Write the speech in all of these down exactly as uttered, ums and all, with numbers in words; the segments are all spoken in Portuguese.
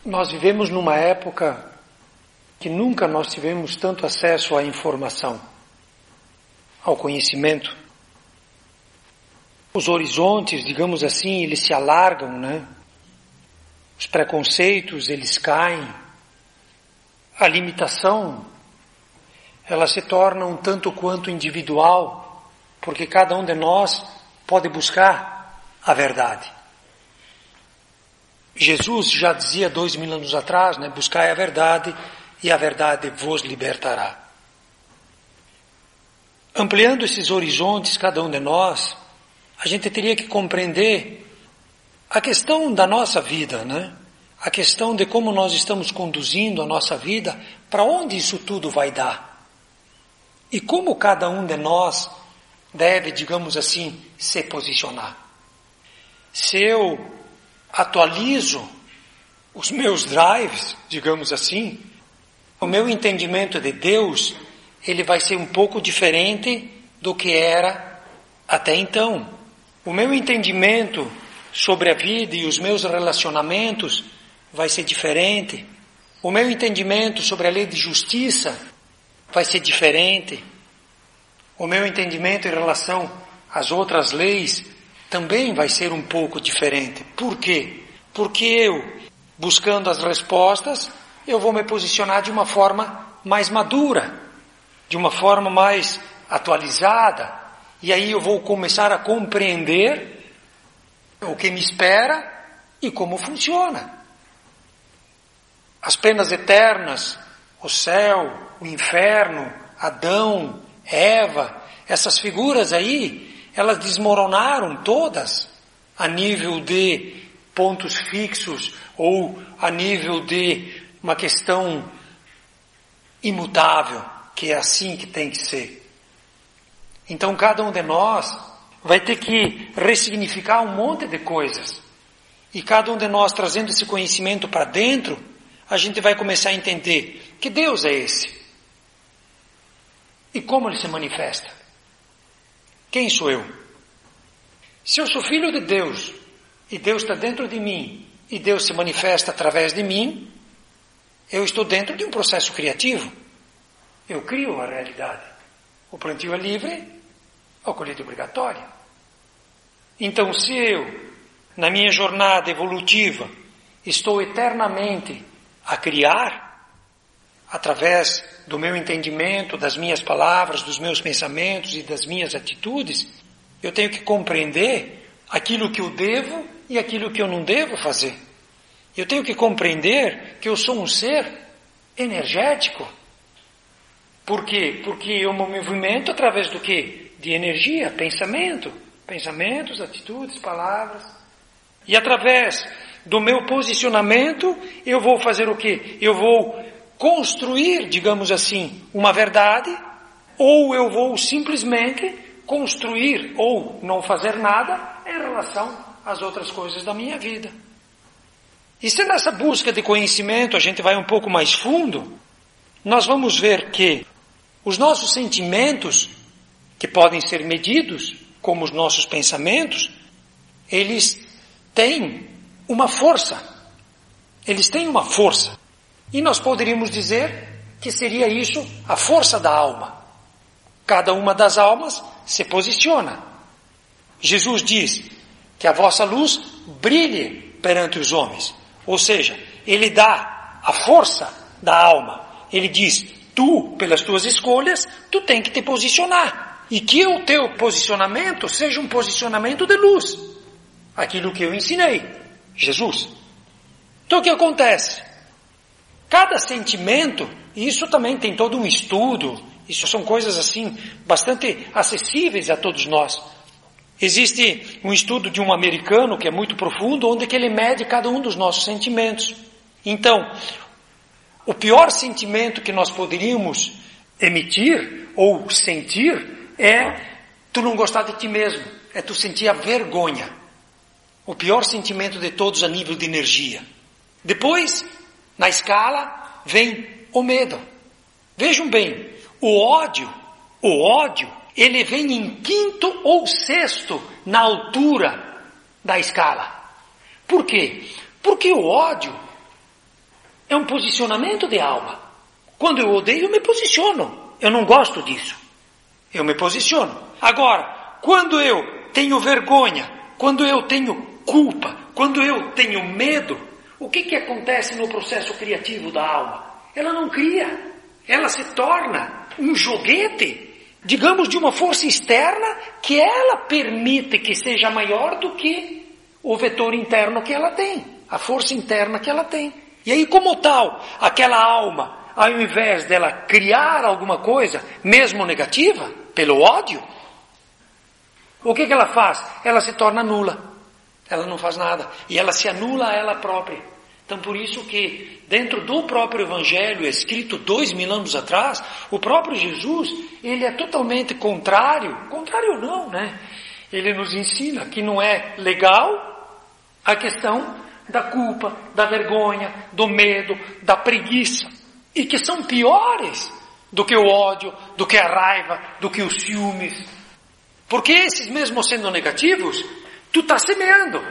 Nós vivemos numa época que nunca nós tivemos tanto acesso à informação, ao conhecimento. Os horizontes, digamos assim, eles se alargam, né? Os preconceitos, eles caem. A limitação, ela se torna um tanto quanto individual, porque cada um de nós pode buscar a verdade. Jesus já dizia dois mil anos atrás, né? Buscai a verdade e a verdade vos libertará. Ampliando esses horizontes, cada um de nós, a gente teria que compreender a questão da nossa vida, né? A questão de como nós estamos conduzindo a nossa vida, para onde isso tudo vai dar. E como cada um de nós deve, digamos assim, se posicionar. Se eu atualizo os meus drives, digamos assim, o meu entendimento de Deus, ele vai ser um pouco diferente do que era até então. O meu entendimento sobre a vida e os meus relacionamentos vai ser diferente. O meu entendimento sobre a lei de justiça vai ser diferente. O meu entendimento em relação às outras leis também vai ser um pouco diferente. Por quê? Porque eu, buscando as respostas, eu vou me posicionar de uma forma mais madura, de uma forma mais atualizada, e aí eu vou começar a compreender o que me espera e como funciona. As penas eternas, o céu, o inferno, Adão, Eva, essas figuras aí, elas desmoronaram todas a nível de pontos fixos ou a nível de uma questão imutável, que é assim que tem que ser. Então cada um de nós vai ter que ressignificar um monte de coisas. E cada um de nós trazendo esse conhecimento para dentro, a gente vai começar a entender que Deus é esse. E como ele se manifesta. Quem sou eu? Se eu sou filho de Deus, e Deus está dentro de mim, e Deus se manifesta através de mim, eu estou dentro de um processo criativo. Eu crio a realidade. O plantio é livre, a colheita é obrigatória. Então, se eu, na minha jornada evolutiva, estou eternamente a criar, através do meu entendimento, das minhas palavras, dos meus pensamentos e das minhas atitudes, eu tenho que compreender aquilo que eu devo e aquilo que eu não devo fazer. Eu tenho que compreender que eu sou um ser energético. Por quê? Porque eu me movimento através do quê? De energia, pensamento. Pensamentos, atitudes, palavras. E através do meu posicionamento, eu vou fazer o quê? Eu vou construir, digamos assim, uma verdade, ou eu vou simplesmente construir ou não fazer nada em relação às outras coisas da minha vida. E se nessa busca de conhecimento a gente vai um pouco mais fundo, nós vamos ver que os nossos sentimentos, que podem ser medidos como os nossos pensamentos, eles têm uma força. Eles têm uma força. E nós poderíamos dizer que seria isso a força da alma. Cada uma das almas se posiciona. Jesus diz que a vossa luz brilhe perante os homens. Ou seja, ele dá a força da alma. Ele diz, tu, pelas tuas escolhas, tu tem que te posicionar. E que o teu posicionamento seja um posicionamento de luz. Aquilo que eu ensinei, Jesus. Então o que acontece? Cada sentimento, e isso também tem todo um estudo, isso são coisas assim, bastante acessíveis a todos nós. Existe um estudo de um americano que é muito profundo, onde que ele mede cada um dos nossos sentimentos. Então, o pior sentimento que nós poderíamos emitir ou sentir é tu não gostar de ti mesmo, é tu sentir a vergonha. O pior sentimento de todos a nível de energia. Depois, na escala, vem o medo. Vejam bem, o ódio, o ódio, ele vem em quinto ou sexto na altura da escala. Por quê? Porque o ódio, posicionamento de alma. Quando eu odeio, eu me posiciono. Eu não gosto disso. Eu me posiciono. Agora, quando eu tenho vergonha, quando eu tenho culpa, quando eu tenho medo, o que que acontece no processo criativo da alma? Ela não cria. Ela se torna um joguete, digamos, de uma força externa que ela permite que seja maior do que o vetor interno que ela tem, a força interna que ela tem. E aí, como tal, aquela alma, ao invés dela criar alguma coisa, mesmo negativa, pelo ódio, o que que ela faz? Ela se torna nula. Ela não faz nada. E ela se anula a ela própria. Então, por isso que, dentro do próprio Evangelho, escrito dois mil anos atrás, o próprio Jesus, ele é totalmente contrário, contrário não, né? Ele nos ensina que não é legal a questão da culpa, da vergonha, do medo, da preguiça, e que são piores do que o ódio, do que a raiva, do que os ciúmes. Porque esses, mesmo sendo negativos, tu está semeando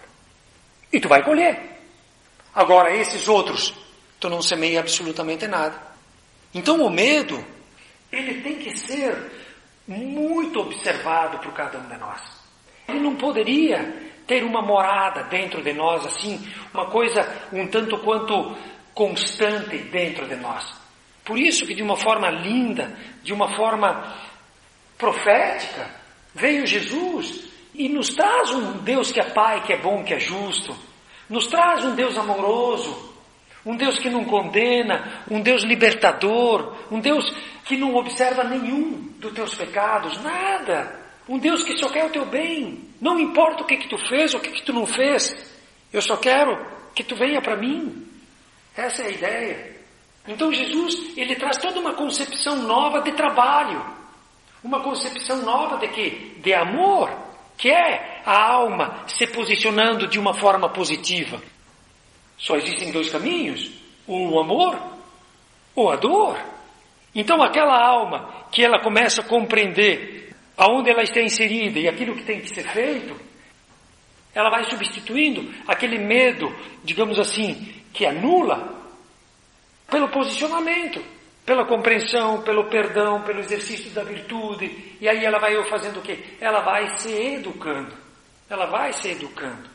e tu vai colher. Agora, esses outros, tu não semeia absolutamente nada. Então, o medo, ele tem que ser muito observado por cada um de nós. Ele não poderia ter uma morada dentro de nós, assim, uma coisa um tanto quanto constante dentro de nós. Por isso que, de uma forma linda, de uma forma profética, veio Jesus e nos traz um Deus que é Pai, que é bom, que é justo. Nos traz um Deus amoroso, um Deus que não condena, um Deus libertador, um Deus que não observa nenhum dos teus pecados, nada. Um Deus que só quer o teu bem. Não importa o que que tu fez, o que que tu não fez. Eu só quero que tu venha para mim. Essa é a ideia. Então Jesus, ele traz toda uma concepção nova de trabalho. Uma concepção nova de quê? De amor. Que é a alma se posicionando de uma forma positiva. Só existem dois caminhos, o amor ou a dor. Então aquela alma que ela começa a compreender aonde ela está inserida e aquilo que tem que ser feito, ela vai substituindo aquele medo, digamos assim, que anula, pelo posicionamento, pela compreensão, pelo perdão, pelo exercício da virtude. E aí ela vai fazendo o quê? Ela vai se educando. Ela vai se educando.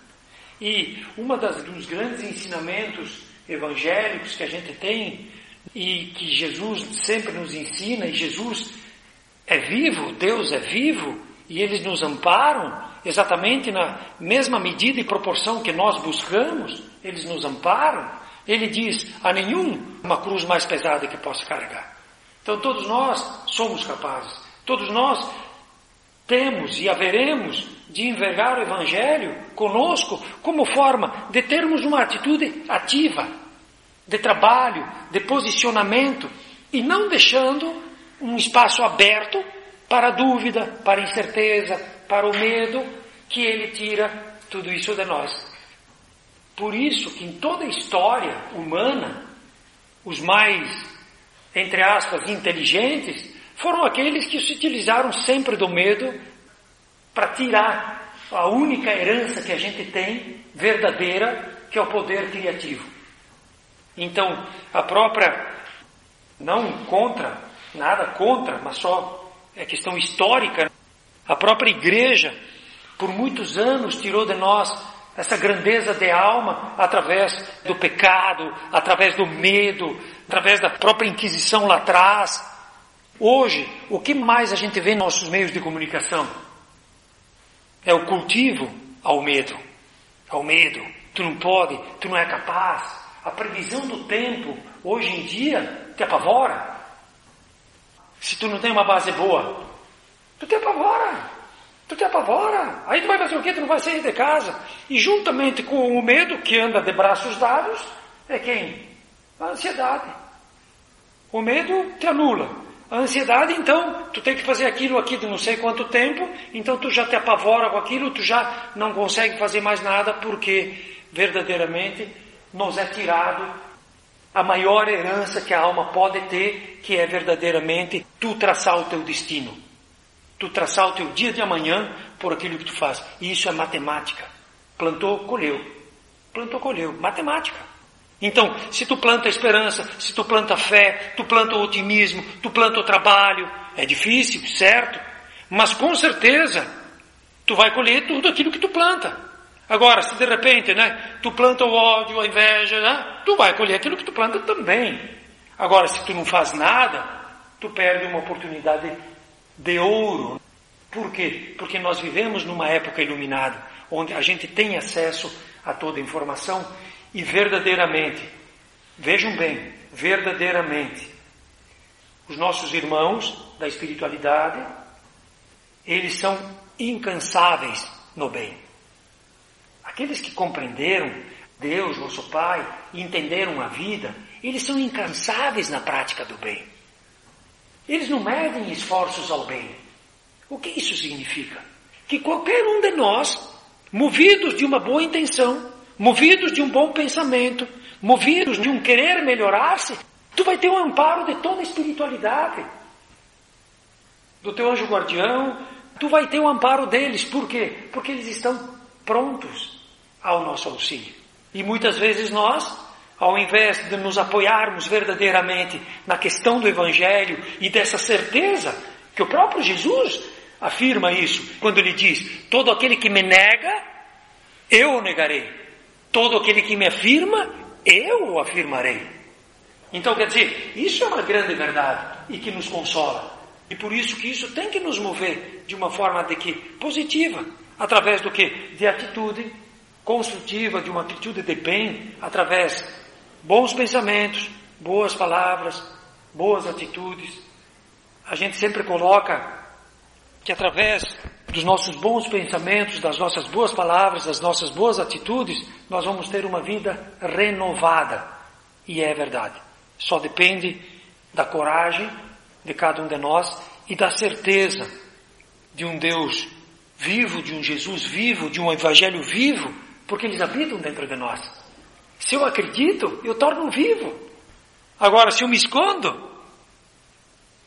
E uma das, dos grandes ensinamentos evangélicos que a gente tem, e que Jesus sempre nos ensina, e Jesus é vivo, Deus é vivo, e eles nos amparam, exatamente na mesma medida e proporção que nós buscamos, eles nos amparam. Ele diz, a nenhum uma cruz mais pesada que possa carregar. Então todos nós somos capazes, todos nós temos e haveremos de envergar o Evangelho conosco como forma de termos uma atitude ativa, de trabalho, de posicionamento, e não deixando um espaço aberto para a dúvida, para a incerteza, para o medo, que ele tira tudo isso de nós. Por isso que em toda a história humana, os mais, entre aspas, inteligentes, foram aqueles que se utilizaram sempre do medo para tirar a única herança que a gente tem, verdadeira, que é o poder criativo. Então, a própria, não contra, nada contra, mas só é questão histórica, a própria igreja, por muitos anos, tirou de nós essa grandeza de alma através do pecado, através do medo, através da própria Inquisição lá atrás. Hoje, o que mais a gente vê nos nossos meios de comunicação? É o cultivo ao medo. Ao medo. Tu não pode, tu não é capaz. A previsão do tempo, hoje em dia, te apavora. Se tu não tem uma base boa, tu te apavora. Tu te apavora. Aí tu vai fazer o quê? Tu não vai sair de casa. E juntamente com o medo, que anda de braços dados, é quem? A ansiedade. O medo te anula. A ansiedade, então, tu tem que fazer aquilo aqui de não sei quanto tempo, então tu já te apavora com aquilo, tu já não consegue fazer mais nada, porque verdadeiramente nos é tirado a maior herança que a alma pode ter, que é verdadeiramente tu traçar o teu destino. Tu traçar o teu dia de amanhã por aquilo que tu faz. E isso é matemática. Plantou, colheu. Plantou, colheu. Matemática. Então, se tu planta esperança, se tu planta fé, tu planta o otimismo, tu planta o trabalho, é difícil, certo? Mas com certeza, tu vai colher tudo aquilo que tu planta. Agora, se de repente, né, tu planta o ódio, a inveja, né, tu vai colher aquilo que tu planta também. Agora, se tu não faz nada, tu perde uma oportunidade de ouro. Por quê? Porque nós vivemos numa época iluminada, onde a gente tem acesso a toda a informação e verdadeiramente, vejam bem, verdadeiramente, os nossos irmãos da espiritualidade, eles são incansáveis no bem. Aqueles que compreenderam Deus, nosso Pai, e entenderam a vida, eles são incansáveis na prática do bem. Eles não medem esforços ao bem. O que isso significa? Que qualquer um de nós, movidos de uma boa intenção, movidos de um bom pensamento, movidos de um querer melhorar-se, tu vai ter o amparo de toda a espiritualidade, do teu anjo guardião, tu vai ter o amparo deles. Por quê? Porque eles estão prontos ao nosso auxílio. E muitas vezes nós, ao invés de nos apoiarmos verdadeiramente na questão do Evangelho e dessa certeza, que o próprio Jesus afirma isso, quando ele diz, todo aquele que me nega, eu o negarei. Todo aquele que me afirma, eu o afirmarei. Então, quer dizer, isso é uma grande verdade e que nos consola. E por isso que isso tem que nos mover de uma forma de que positiva, através do que? De atitude construtiva, de uma atitude de bem, através de bons pensamentos, boas palavras, boas atitudes. A gente sempre coloca que através dos nossos bons pensamentos, das nossas boas palavras, das nossas boas atitudes, nós vamos ter uma vida renovada. E é verdade. Só depende da coragem de cada um de nós e da certeza de um Deus vivo, de um Jesus vivo, de um Evangelho vivo, porque eles habitam dentro de nós. Se eu acredito, eu torno vivo. Agora, se eu me escondo,